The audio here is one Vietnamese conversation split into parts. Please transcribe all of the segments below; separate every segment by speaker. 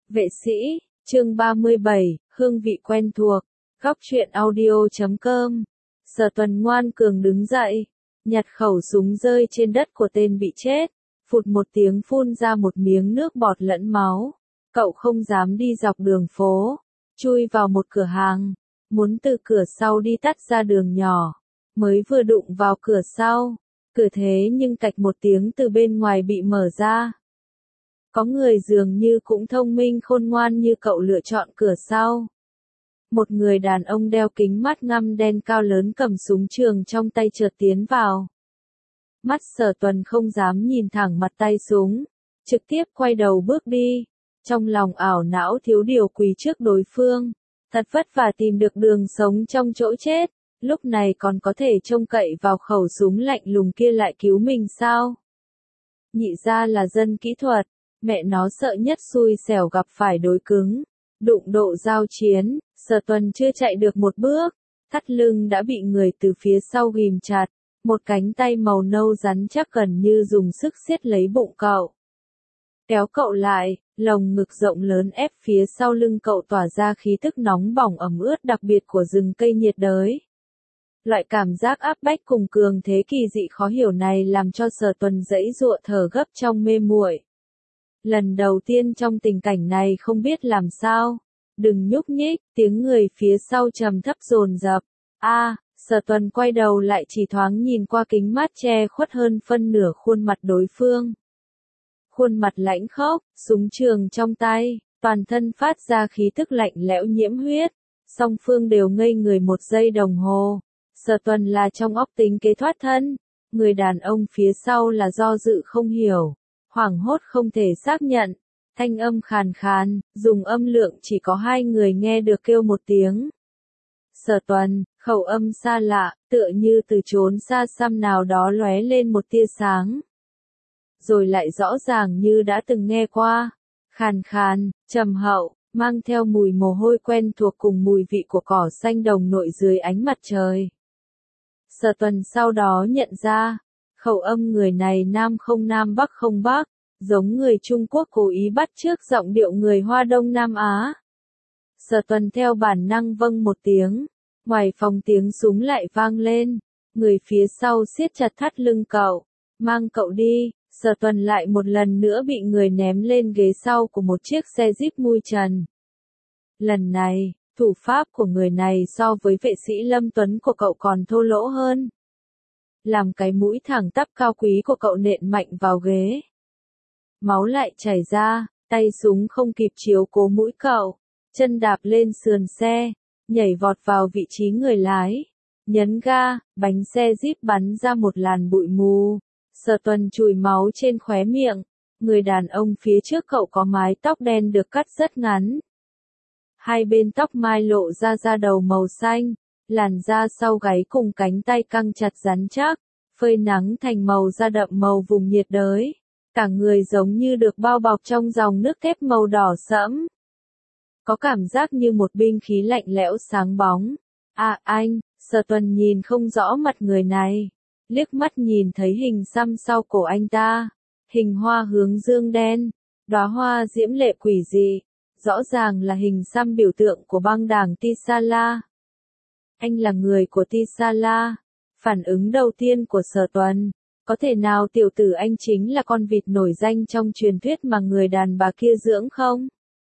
Speaker 1: Vệ sĩ, chương 37, hương vị quen thuộc, góc truyện audio.com. Sở Tuần ngoan cường đứng dậy, nhặt khẩu súng rơi trên đất của tên bị chết, phụt một tiếng phun ra một miếng nước bọt lẫn máu. Cậu không dám đi dọc đường phố, chui vào một cửa hàng, muốn từ cửa sau đi tắt ra đường nhỏ, mới vừa đụng vào cửa sau, cửa thế nhưng cạch một tiếng từ bên ngoài bị mở ra. Có người dường như cũng thông minh khôn ngoan như cậu lựa chọn cửa sau. Một người đàn ông đeo kính mắt ngăm đen cao lớn cầm súng trường trong tay chợt tiến vào. Mắt Sở Tuần không dám nhìn thẳng mặt tay súng, trực tiếp quay đầu bước đi, trong lòng ảo não thiếu điều quỳ trước đối phương, thật vất vả tìm được đường sống trong chỗ chết, lúc này còn có thể trông cậy vào khẩu súng lạnh lùng kia lại cứu mình sao? Nhị gia là dân kỹ thuật, mẹ nó sợ nhất xui xẻo gặp phải đối cứng, đụng độ giao chiến. Sở Tuần chưa chạy được một bước, thắt lưng đã bị người từ phía sau ghìm chặt, một cánh tay màu nâu rắn chắc gần như dùng sức siết lấy bụng cậu. Kéo cậu lại, lồng ngực rộng lớn ép phía sau lưng cậu tỏa ra khí tức nóng bỏng ẩm ướt đặc biệt của rừng cây nhiệt đới. Loại cảm giác áp bách cùng cường thế kỳ dị khó hiểu này làm cho Sở Tuần giãy giụa thở gấp trong mê muội. Lần đầu tiên trong tình cảnh này không biết làm sao. Đừng nhúc nhích, tiếng người phía sau trầm thấp dồn dập. Sở Tuần quay đầu lại chỉ thoáng nhìn qua kính mát che khuất hơn phân nửa khuôn mặt đối phương. Khuôn mặt lãnh khốc, súng trường trong tay, toàn thân phát ra khí tức lạnh lẽo nhiễm huyết. Song phương đều ngây người một giây đồng hồ. Sở Tuần là trong óc tính kế thoát thân, người đàn ông phía sau là do dự không hiểu, hoảng hốt không thể xác nhận. Thanh âm khàn khàn, dùng âm lượng chỉ có hai người nghe được kêu một tiếng. Sở Tuần, khẩu âm xa lạ, tựa như từ chốn xa xăm nào đó lóe lên một tia sáng. Rồi lại rõ ràng như đã từng nghe qua. Khàn khàn, trầm hậu, mang theo mùi mồ hôi quen thuộc cùng mùi vị của cỏ xanh đồng nội dưới ánh mặt trời. Sở Tuần sau đó nhận ra, khẩu âm người này nam không nam bắc không bắc. Giống người Trung Quốc cố ý bắt chước giọng điệu người Hoa Đông Nam Á. Sở Tuần theo bản năng vâng một tiếng, ngoài phòng tiếng súng lại vang lên, người phía sau siết chặt thắt lưng cậu, mang cậu đi. Sở Tuần lại một lần nữa bị người ném lên ghế sau của một chiếc xe Jeep mui trần. Lần này, thủ pháp của người này so với vệ sĩ Lâm Tuấn của cậu còn thô lỗ hơn. Làm cái mũi thẳng tắp cao quý của cậu nện mạnh vào ghế. Máu lại chảy ra, tay súng không kịp chiếu cố mũi cậu, chân đạp lên sườn xe, nhảy vọt vào vị trí người lái, nhấn ga, bánh xe Jeep bắn ra một làn bụi mù. Sở Tuần chùi máu trên khóe miệng, người đàn ông phía trước cậu có mái tóc đen được cắt rất ngắn. Hai bên tóc mai lộ ra da đầu màu xanh, làn da sau gáy cùng cánh tay căng chặt rắn chắc, phơi nắng thành màu da đậm màu vùng nhiệt đới. Cả người giống như được bao bọc trong dòng nước thép màu đỏ sẫm. Có cảm giác như một binh khí lạnh lẽo sáng bóng. Anh, Sở Tuần nhìn không rõ mặt người này. Liếc mắt nhìn thấy hình xăm sau cổ anh ta. Hình hoa hướng dương đen. Đóa hoa diễm lệ quỷ dị. Rõ ràng là hình xăm biểu tượng của băng đảng Tisala. Anh là người của Tisala. Phản ứng đầu tiên của Sở Tuần. Có thể nào tiểu tử anh chính là con vịt nổi danh trong truyền thuyết mà người đàn bà kia dưỡng không?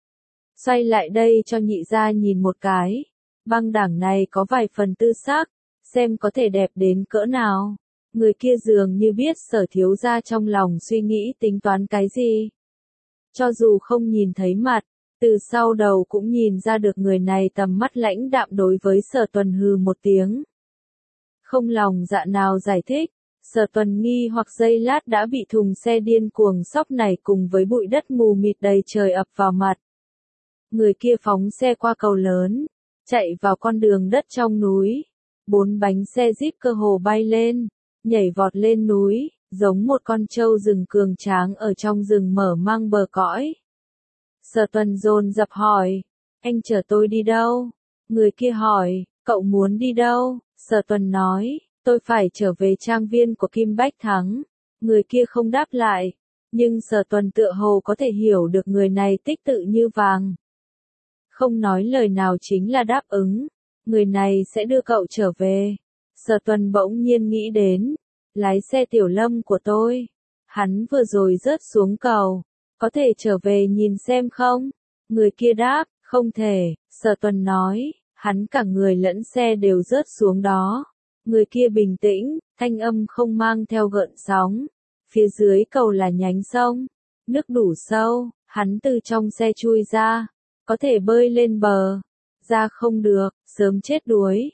Speaker 1: Xoay lại đây cho nhị gia nhìn một cái. Băng đảng này có vài phần tư sắc, xem có thể đẹp đến cỡ nào. Người kia dường như biết Sở thiếu gia trong lòng suy nghĩ tính toán cái gì. Cho dù không nhìn thấy mặt, từ sau đầu cũng nhìn ra được người này tầm mắt lãnh đạm đối với Sở Tuần hừ một tiếng. Không lòng dạ nào giải thích. Sở Tuần nghi hoặc giây lát đã bị thùng xe điên cuồng xóc này cùng với bụi đất mù mịt đầy trời ập vào mặt. Người kia phóng xe qua cầu lớn, chạy vào con đường đất trong núi. 4 bánh xe Jeep cơ hồ bay lên, nhảy vọt lên núi, giống một con trâu rừng cường tráng ở trong rừng mở mang bờ cõi. Sở Tuần dồn dập hỏi, anh chở tôi đi đâu? Người kia hỏi, cậu muốn đi đâu? Sở Tuần nói, tôi phải trở về trang viên của Kim Bách Thắng. Người kia không đáp lại, Nhưng Sở Tuần tựa hồ có thể hiểu được người này tích tự như vàng. Không nói lời nào chính là đáp ứng, người này sẽ đưa cậu trở về. Sở Tuần bỗng nhiên nghĩ đến, lái xe Tiểu Lâm của tôi. Hắn vừa rồi rớt xuống cầu, có thể trở về nhìn xem không? Người kia đáp, không thể. Sở Tuần nói, hắn cả người lẫn xe đều rớt xuống đó. Người kia bình tĩnh, thanh âm không mang theo gợn sóng. Phía dưới cầu là nhánh sông, nước đủ sâu, hắn từ trong xe chui ra, có thể bơi lên bờ. Ra không được, sớm chết đuối.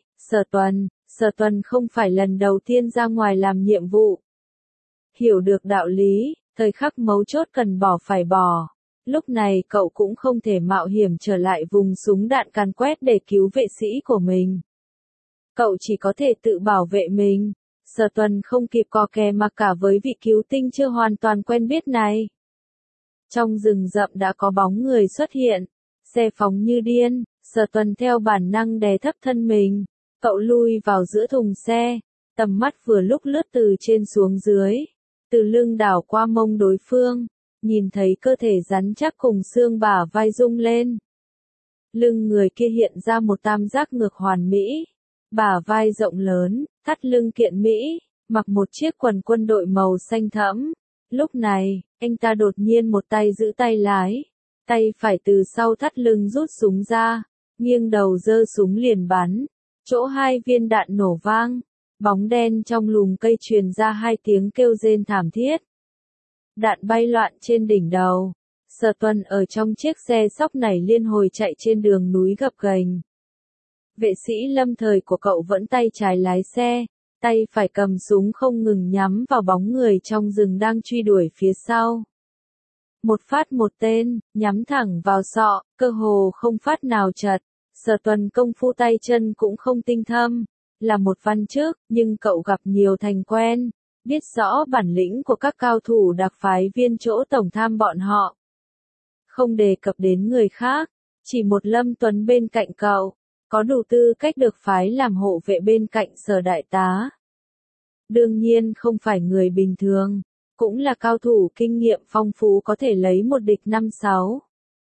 Speaker 1: Sở Tuần không phải lần đầu tiên ra ngoài làm nhiệm vụ. Hiểu được đạo lý, thời khắc mấu chốt cần bỏ phải bỏ. Lúc này cậu cũng không thể mạo hiểm trở lại vùng súng đạn càn quét để cứu vệ sĩ của mình. Cậu chỉ có thể tự bảo vệ mình. Sở Tuần không kịp co kè mà cả với vị cứu tinh chưa hoàn toàn quen biết này. Trong rừng rậm đã có bóng người xuất hiện, xe phóng như điên, Sở Tuần theo bản năng đè thấp thân mình, cậu lui vào giữa thùng xe, tầm mắt vừa lúc lướt từ trên xuống dưới, từ lưng đảo qua mông đối phương, nhìn thấy cơ thể rắn chắc cùng xương bả vai rung lên. Lưng người kia hiện ra một tam giác ngược hoàn mỹ, bả vai rộng lớn, thắt lưng kiện mỹ, mặc một chiếc quần quân đội màu xanh thẫm. Lúc này, anh ta đột nhiên một tay giữ tay lái, tay phải từ sau thắt lưng rút súng ra, nghiêng đầu giơ súng liền bắn. Chỗ 2 viên đạn nổ vang, bóng đen trong lùm cây truyền ra 2 tiếng kêu rên thảm thiết. Đạn bay loạn trên đỉnh đầu. Sở Tuần ở trong chiếc xe sóc nảy liên hồi chạy trên đường núi gập ghềnh. Vệ sĩ lâm thời của cậu vẫn tay trái lái xe, tay phải cầm súng không ngừng nhắm vào bóng người trong rừng đang truy đuổi phía sau. Một phát một tên, nhắm thẳng vào sọ, cơ hồ không phát nào chật. Sở Tuần công phu tay chân cũng không tinh thâm, là một văn chức, nhưng cậu gặp nhiều thành quen, biết rõ bản lĩnh của các cao thủ đặc phái viên chỗ tổng tham bọn họ. Không đề cập đến người khác, chỉ một Lâm Tuấn bên cạnh cậu, có đủ tư cách được phái làm hộ vệ bên cạnh Sở đại tá. Đương nhiên không phải người bình thường, cũng là cao thủ kinh nghiệm phong phú có thể lấy một địch 5-6.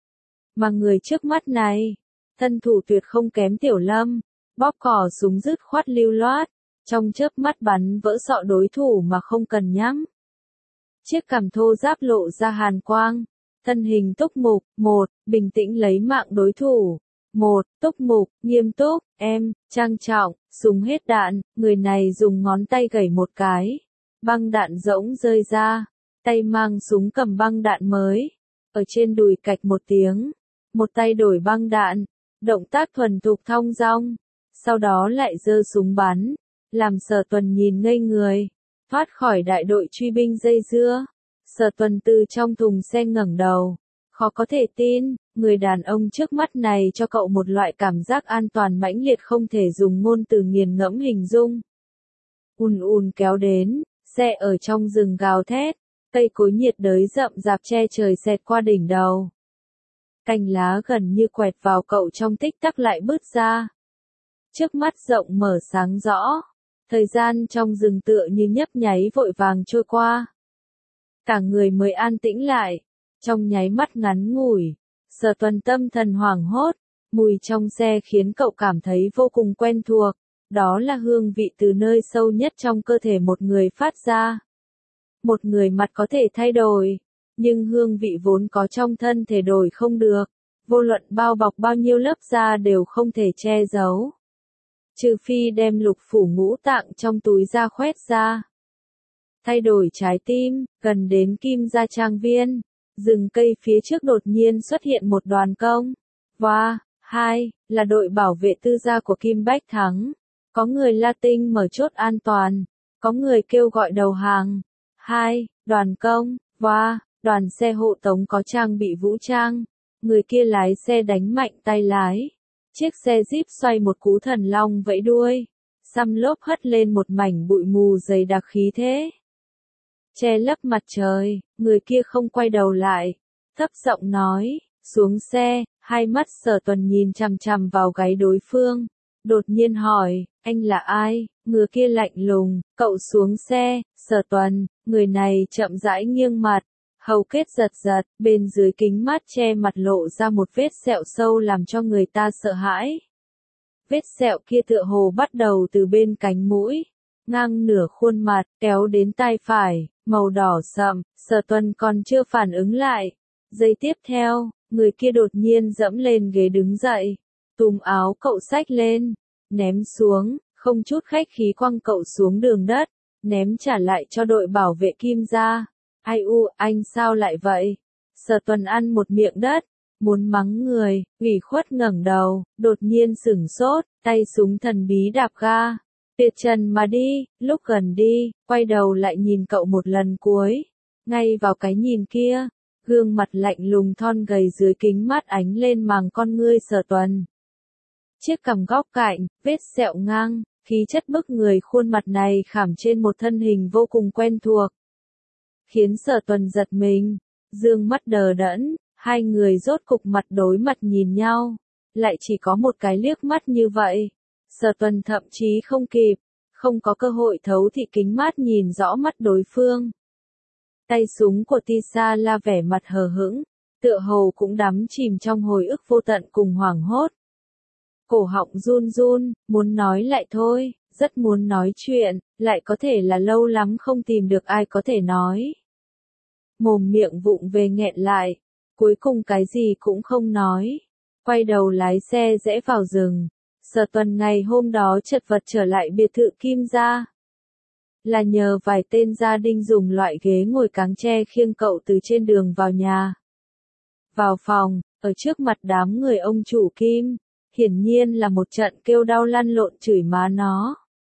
Speaker 1: Mà người trước mắt này, thân thủ tuyệt không kém Tiểu Lâm, bóp cò súng dứt khoát lưu loát, trong chớp mắt bắn vỡ sọ đối thủ mà không cần nhắm. Chiếc cằm thô ráp lộ ra hàn quang, thân hình túc mục, bình tĩnh lấy mạng đối thủ. Túc mục, nghiêm túc, trang trọng, súng hết đạn, người này dùng ngón tay gẩy một cái. Băng đạn rỗng rơi ra, tay mang súng cầm băng đạn mới. Ở trên đùi cạch một tiếng, một tay đổi băng đạn, động tác thuần thục thong dong. Sau đó lại giơ súng bắn, làm Sở Tuần nhìn ngây người, thoát khỏi đại đội truy binh dây dưa. Sở Tuần từ trong thùng xe ngẩng đầu, khó có thể tin, người đàn ông trước mắt này cho cậu một loại cảm giác an toàn mãnh liệt không thể dùng ngôn từ nghiền ngẫm hình dung. Ùn kéo đến, xe ở trong rừng gào thét, cây cối nhiệt đới rậm rạp che trời xẹt qua đỉnh đầu. Cành lá gần như quẹt vào cậu trong tích tắc lại bứt ra. Trước mắt rộng mở sáng rõ, thời gian trong rừng tựa như nhấp nháy vội vàng trôi qua. Cả người mới an tĩnh lại, trong nháy mắt ngắn ngủi, Sở Tuần tâm thần hoảng hốt, mùi trong xe khiến cậu cảm thấy vô cùng quen thuộc, đó là hương vị từ nơi sâu nhất trong cơ thể một người phát ra. Một người mặt có thể thay đổi, nhưng hương vị vốn có trong thân thể đổi không được, vô luận bao bọc bao nhiêu lớp da đều không thể che giấu. Trừ phi đem lục phủ ngũ tạng trong túi da khoét ra. Thay đổi trái tim, gần đến Kim Gia Trang Viên, rừng cây phía trước đột nhiên xuất hiện một đoàn công. Và, là đội bảo vệ tư gia của Kim Bách Thắng. Có người la tinh mở chốt an toàn, có người kêu gọi đầu hàng. Đoàn công, đoàn xe hộ tống có trang bị vũ trang. Người kia lái xe đánh mạnh tay lái. Chiếc xe Jeep xoay một cú thần long vẫy đuôi. Xăm lốp hất lên một mảnh bụi mù dày đặc khí thế. Che lấp mặt trời, người kia không quay đầu lại. Thấp giọng nói, xuống xe, hai mắt Sở Tuần nhìn chằm chằm vào gáy đối phương. Đột nhiên hỏi, anh là ai? Người kia lạnh lùng, cậu xuống xe. Sở Tuần, người này chậm rãi nghiêng mặt, Hầu kết giật giật, bên dưới kính mát che mặt lộ ra một vết sẹo sâu làm cho người ta sợ hãi. Vết sẹo kia tựa hồ bắt đầu từ bên cánh mũi, ngang nửa khuôn mặt, kéo đến tai phải, màu đỏ sậm. Sở Tuần còn chưa phản ứng lại. Giây tiếp theo, người kia đột nhiên dẫm lên ghế đứng dậy, túm áo cậu xách lên, ném xuống, không chút khách khí quăng cậu xuống đường đất, ném trả lại cho đội bảo vệ Kim gia. Ai u, anh sao lại vậy? Sở Tuần ăn một miệng đất, muốn mắng người, ủy khuất ngẩng đầu, đột nhiên sửng sốt, tay súng thần bí đạp ga. Tuyệt trần mà đi, lúc gần đi, quay đầu lại nhìn cậu một lần cuối. Ngay vào cái nhìn kia, gương mặt lạnh lùng thon gầy dưới kính mắt ánh lên màng con ngươi Sở Tuần. Chiếc cằm góc cạnh, vết sẹo ngang, khí chất bức người khuôn mặt này khảm trên một thân hình vô cùng quen thuộc. Khiến Sở Tuần giật mình, dương mắt đờ đẫn, hai người rốt cục mặt đối mặt nhìn nhau, lại chỉ có một cái liếc mắt như vậy. Sở Tuần thậm chí không kịp, không có cơ hội thấu thị kính mát nhìn rõ mắt đối phương. Tay súng của Tisa la vẻ mặt hờ hững, tựa hồ cũng đắm chìm trong hồi ức vô tận cùng hoảng hốt. Cổ họng run run, muốn nói lại thôi, rất muốn nói chuyện, lại có thể là lâu lắm không tìm được ai có thể nói. Mồm miệng vụng về nghẹn lại, cuối cùng cái gì cũng không nói. Quay đầu lái xe rẽ vào rừng. Sở Tuần ngày hôm đó chật vật trở lại biệt thự Kim gia. Là nhờ vài tên gia đình dùng loại ghế ngồi cáng tre khiêng cậu từ trên đường vào nhà. Vào phòng, ở trước mặt đám người ông chủ Kim, hiển nhiên là một trận kêu đau lăn lộn chửi má nó.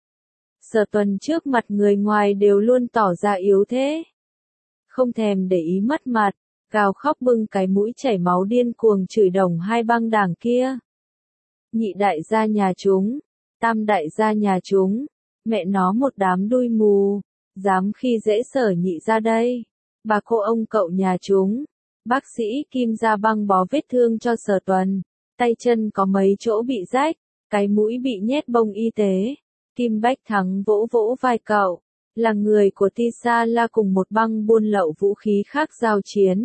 Speaker 1: Sở Tuần trước mặt người ngoài đều luôn tỏ ra yếu thế. Không thèm để ý mất mặt, gào khóc bưng cái mũi chảy máu điên cuồng chửi đồng hai băng đảng kia. Nhị đại gia nhà chúng, tam đại gia nhà chúng, mẹ nó một đám đuôi mù, dám khi dễ Sở nhị ra đây. Bà cô ông cậu nhà chúng, bác sĩ Kim gia băng bó vết thương cho Sở Tuần, tay chân có mấy chỗ bị rách, cái mũi bị nhét bông y tế. Kim Bách Thắng vỗ vỗ vai cậu, là người của Tisa la cùng một băng buôn lậu vũ khí khác giao chiến.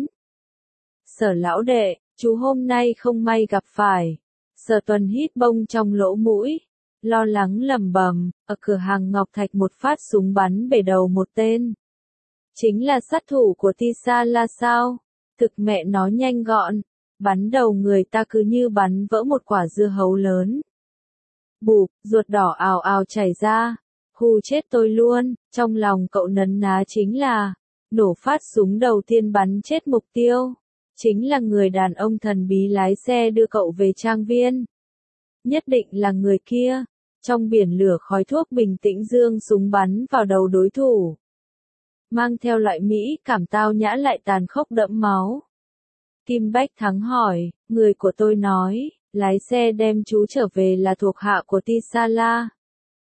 Speaker 1: Sở lão đệ, chú hôm nay không may gặp phải. Sở Tuần hít bông trong lỗ mũi, lo lắng lẩm bẩm, ở cửa hàng Ngọc Thạch một phát súng bắn bể đầu một tên. Chính là sát thủ của Tisa la sao? Thực mẹ nó nhanh gọn, bắn đầu người ta cứ như bắn vỡ một quả dưa hấu lớn. Bụp, ruột đỏ ào ào chảy ra, hù chết tôi luôn. Trong lòng cậu nấn ná chính là, nổ phát súng đầu tiên bắn chết mục tiêu. Chính là người đàn ông thần bí lái xe đưa cậu về trang viên. Nhất định là người kia. Trong biển lửa khói thuốc bình tĩnh giương súng bắn vào đầu đối thủ. Mang theo loại mỹ cảm tao nhã lại tàn khốc đẫm máu. Kim Bách Thắng hỏi, người của tôi nói, lái xe đem chú trở về là thuộc hạ của Tisa la.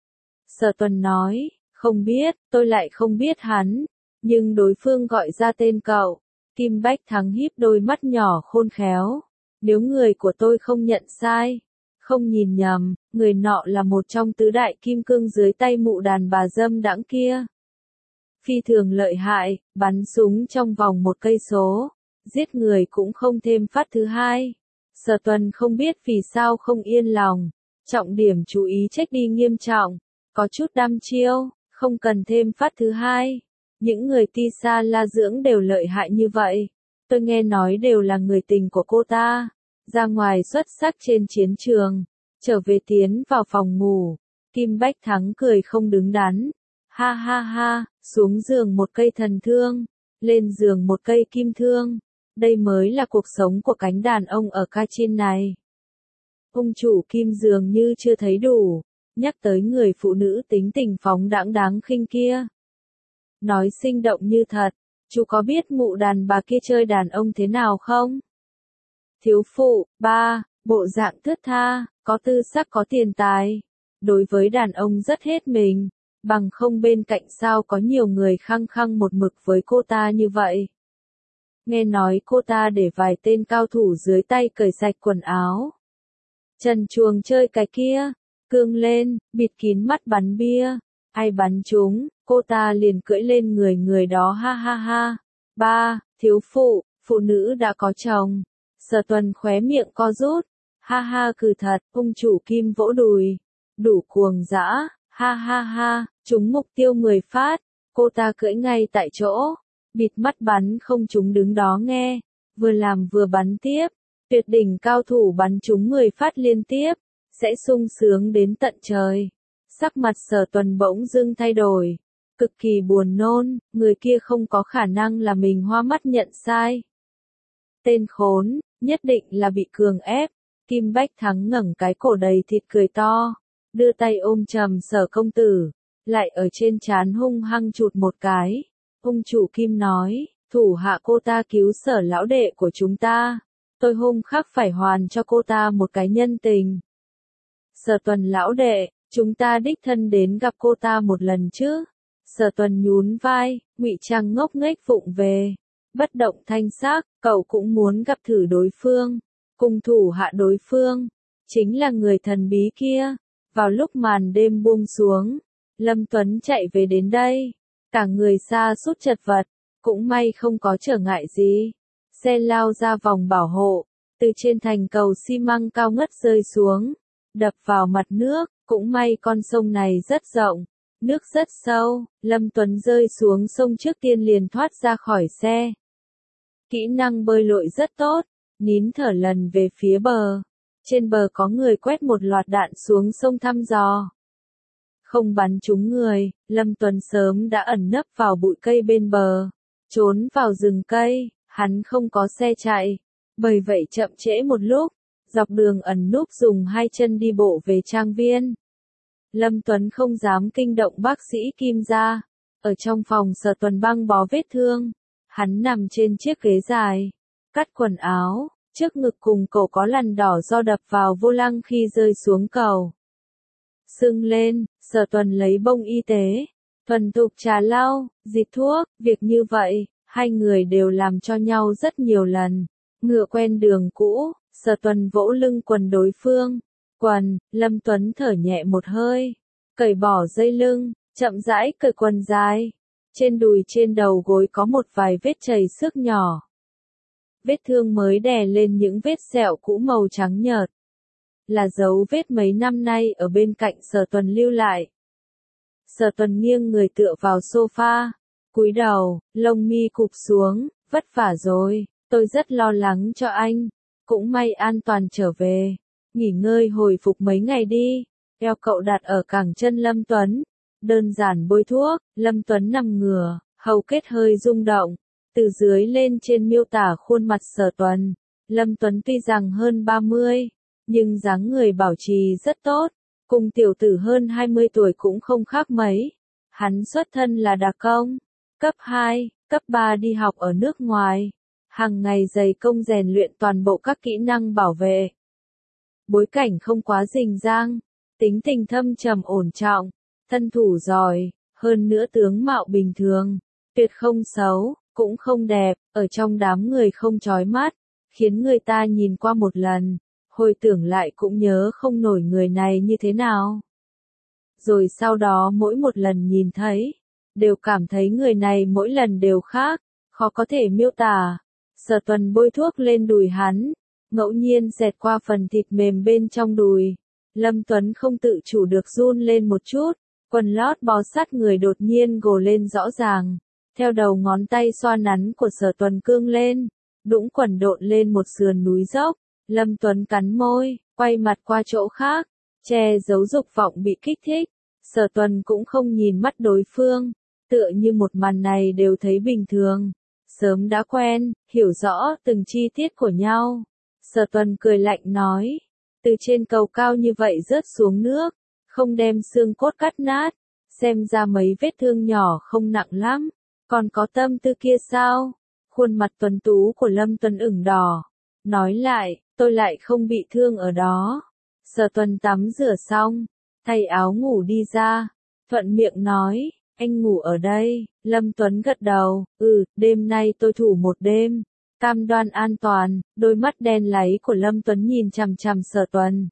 Speaker 1: Sở Tuần nói, không biết, tôi lại không biết hắn, nhưng đối phương gọi ra tên cậu. Kim Bách Thắng híp đôi mắt nhỏ khôn khéo. Nếu người của tôi không nhận sai, không nhìn nhầm, người nọ là một trong tứ đại kim cương dưới tay mụ đàn bà dâm đãng kia. Phi thường lợi hại, bắn súng trong vòng 1 cây số, giết người cũng không thêm phát thứ hai. Sở Tuần không biết vì sao không yên lòng, trọng điểm chú ý trách đi nghiêm trọng, có chút đăm chiêu, không cần thêm phát thứ hai. Những người Tisa la dưỡng đều lợi hại như vậy. Tôi nghe nói đều là người tình của cô ta. Ra ngoài xuất sắc trên chiến trường. Trở về tiến vào phòng ngủ. Kim Bách Thắng cười không đứng đắn. Ha ha ha, xuống giường một cây thần thương. Lên giường một cây kim thương. Đây mới là cuộc sống của cánh đàn ông ở Kachin này. Ông chủ Kim dường như chưa thấy đủ. Nhắc tới người phụ nữ tính tình phóng đãng đáng khinh kia. Nói sinh động như thật, chú có biết mụ đàn bà kia chơi đàn ông thế nào không? Thiếu phụ, ba, bộ dạng thướt tha, có tư sắc có tiền tài. Đối với đàn ông rất hết mình, bằng không bên cạnh sao có nhiều người khăng khăng một mực với cô ta như vậy. Nghe nói cô ta để vài tên cao thủ dưới tay cởi sạch quần áo. Trần chuồng chơi cái kia, cương lên, bịt kín mắt bắn bia. Ai bắn chúng, cô ta liền cưỡi lên người đó ha ha ha. Ba, Thiếu phụ, phụ nữ đã có chồng. Sở Tuần khóe miệng co rút. Ha ha cừ thật, ông chủ Kim vỗ đùi. Đủ cuồng dã, ha ha ha, trúng mục tiêu 10 phát. Cô ta cưỡi ngay tại chỗ. Bịt mắt bắn không trúng đứng đó nghe. Vừa làm vừa bắn tiếp. Tuyệt đỉnh cao thủ bắn trúng 10 phát liên tiếp. Sẽ sung sướng đến tận trời. Sắc mặt Sở Tuần bỗng dưng thay đổi. Cực kỳ buồn nôn, người kia không có khả năng là mình hoa mắt nhận sai. Tên khốn, nhất định là bị cường ép. Kim Bách Thắng ngẩng cái cổ đầy thịt cười to. Đưa tay ôm chầm Sở công tử. Lại ở trên trán hung hăng chụt một cái. Ông chủ Kim nói, thủ hạ cô ta cứu Sở lão đệ của chúng ta. Tôi hôm khác phải hoàn cho cô ta một cái nhân tình. Sở Tuần lão đệ, chúng ta đích thân đến gặp cô ta một lần chứ. Sở Tuần nhún vai, ngụy trang ngốc nghếch vụng về. Bất động thanh sắc, cậu cũng muốn gặp thử đối phương. Cùng thủ hạ đối phương. Chính là người thần bí kia. Vào lúc màn đêm buông xuống. Lâm Tuấn chạy về đến đây. Cả người sa sút chật vật. Cũng may không có trở ngại gì. Xe lao ra vòng bảo hộ. Từ trên thành cầu xi măng cao ngất rơi xuống. Đập vào mặt nước. Cũng may con sông này rất rộng. Nước rất sâu, Lâm Tuấn rơi xuống sông trước tiên liền thoát ra khỏi xe. Kỹ năng bơi lội rất tốt, nín thở lần về phía bờ. Trên bờ có người quét một loạt đạn xuống sông thăm dò. Không bắn trúng người, Lâm Tuấn sớm đã ẩn nấp vào bụi cây bên bờ. Trốn vào rừng cây, hắn không có xe chạy. Bởi vậy chậm trễ một lúc, dọc đường ẩn núp dùng hai chân đi bộ về trang viên. Lâm Tuấn không dám kinh động bác sĩ Kim gia. Ở trong phòng Sở Tuần băng bó vết thương. Hắn nằm trên chiếc ghế dài. Cắt quần áo. Trước ngực cùng cổ có lằn đỏ do đập vào vô lăng khi rơi xuống cầu. Sưng lên, Sở Tuần lấy bông y tế. Thuần thục trà lau, xịt thuốc. Việc như vậy, hai người đều làm cho nhau rất nhiều lần. Ngựa quen đường cũ, Sở Tuần vỗ lưng quần đối phương. Quần, Lâm Tuấn thở nhẹ một hơi, cởi bỏ dây lưng, chậm rãi cởi quần dài. Trên đùi trên đầu gối có một vài vết chảy xước nhỏ. Vết thương mới đè lên những vết sẹo cũ màu trắng nhợt. Là dấu vết mấy năm nay ở bên cạnh Sở Tuần lưu lại. Sở Tuần nghiêng người tựa vào sofa, cúi đầu, lông mi cụp xuống, vất vả rồi, tôi rất lo lắng cho anh. Cũng may an toàn trở về. Nghỉ ngơi hồi phục mấy ngày đi. Eo cậu đặt ở cẳng chân Lâm Tuấn. Đơn giản bôi thuốc, Lâm Tuấn nằm ngửa, hầu kết hơi rung động. Từ dưới lên trên miêu tả khuôn mặt Sở Tuần. Lâm Tuấn tuy rằng hơn 30, nhưng dáng người bảo trì rất tốt. Cùng tiểu tử hơn 20 tuổi cũng không khác mấy. Hắn xuất thân là đặc công. Cấp 2, cấp 3 đi học ở nước ngoài. Hàng ngày dày công rèn luyện toàn bộ các kỹ năng bảo vệ. Bối cảnh không quá rình rang, tính tình thâm trầm ổn trọng, thân thủ giỏi, hơn nữa tướng mạo bình thường, tuyệt không xấu, cũng không đẹp, ở trong đám người không chói mắt, khiến người ta nhìn qua một lần, hồi tưởng lại cũng nhớ không nổi người này như thế nào. Rồi sau đó mỗi một lần nhìn thấy, đều cảm thấy người này mỗi lần đều khác, khó có thể miêu tả. Sở Tuần bôi thuốc lên đùi hắn. Ngẫu nhiên xẹt qua phần thịt mềm bên trong đùi. Lâm Tuấn không tự chủ được run lên một chút. Quần lót bó sát người đột nhiên gồ lên rõ ràng. Theo đầu ngón tay xoa nắn của Sở Tuần cương lên. Đũng quần độn lên một sườn núi dốc. Lâm Tuấn cắn môi, quay mặt qua chỗ khác. Che giấu dục vọng bị kích thích. Sở Tuần cũng không nhìn mắt đối phương. Tựa như một màn này đều thấy bình thường. Sớm đã quen, hiểu rõ từng chi tiết của nhau. Sở Tuần cười lạnh nói, từ trên cầu cao như vậy rớt xuống nước, không đem xương cốt cắt nát, xem ra mấy vết thương nhỏ không nặng lắm, còn có tâm tư kia sao? Khuôn mặt tuấn tú của Lâm Tuấn ửng đỏ, nói lại, tôi lại không bị thương ở đó. Sở Tuần tắm rửa xong, thay áo ngủ đi ra, thuận miệng nói, anh ngủ ở đây. Lâm Tuấn gật đầu, đêm nay tôi thủ một đêm. Cam đoan an toàn, đôi mắt đen láy của Lâm Tuấn nhìn chằm chằm Sở Tuần.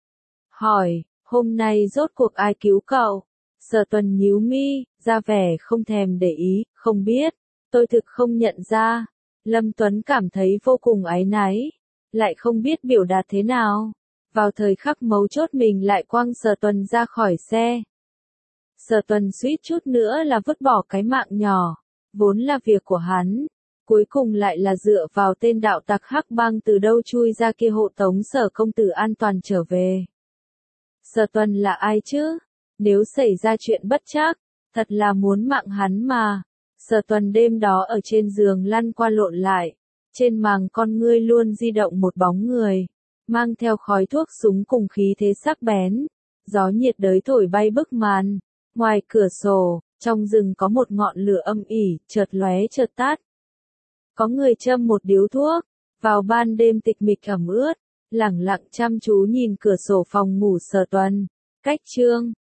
Speaker 1: Hỏi, hôm nay rốt cuộc ai cứu cậu? Sở Tuần nhíu mi, ra vẻ không thèm để ý, không biết, tôi thực không nhận ra. Lâm Tuấn cảm thấy vô cùng áy náy, lại không biết biểu đạt thế nào. Vào thời khắc mấu chốt mình lại quăng Sở Tuần ra khỏi xe. Sở Tuần suýt chút nữa là vứt bỏ cái mạng nhỏ, vốn là việc của hắn, cuối cùng lại là dựa vào tên đạo tặc Hắc Bang từ đâu chui ra kia hộ tống Sở công tử an toàn trở về. Sở Tuần là ai chứ? Nếu xảy ra chuyện bất trắc, thật là muốn mạng hắn mà. Sở Tuần đêm đó ở trên giường lăn qua lộn lại, trên màng con ngươi luôn di động một bóng người, mang theo khói thuốc súng cùng khí thế sắc bén. Gió nhiệt đới thổi bay bức màn, ngoài cửa sổ, trong rừng có một ngọn lửa âm ỉ, chợt lóe chợt tắt. Có người châm một điếu thuốc, vào ban đêm tịch mịch ẩm ướt, lẳng lặng chăm chú nhìn cửa sổ phòng ngủ Sở Tuần. Cách chương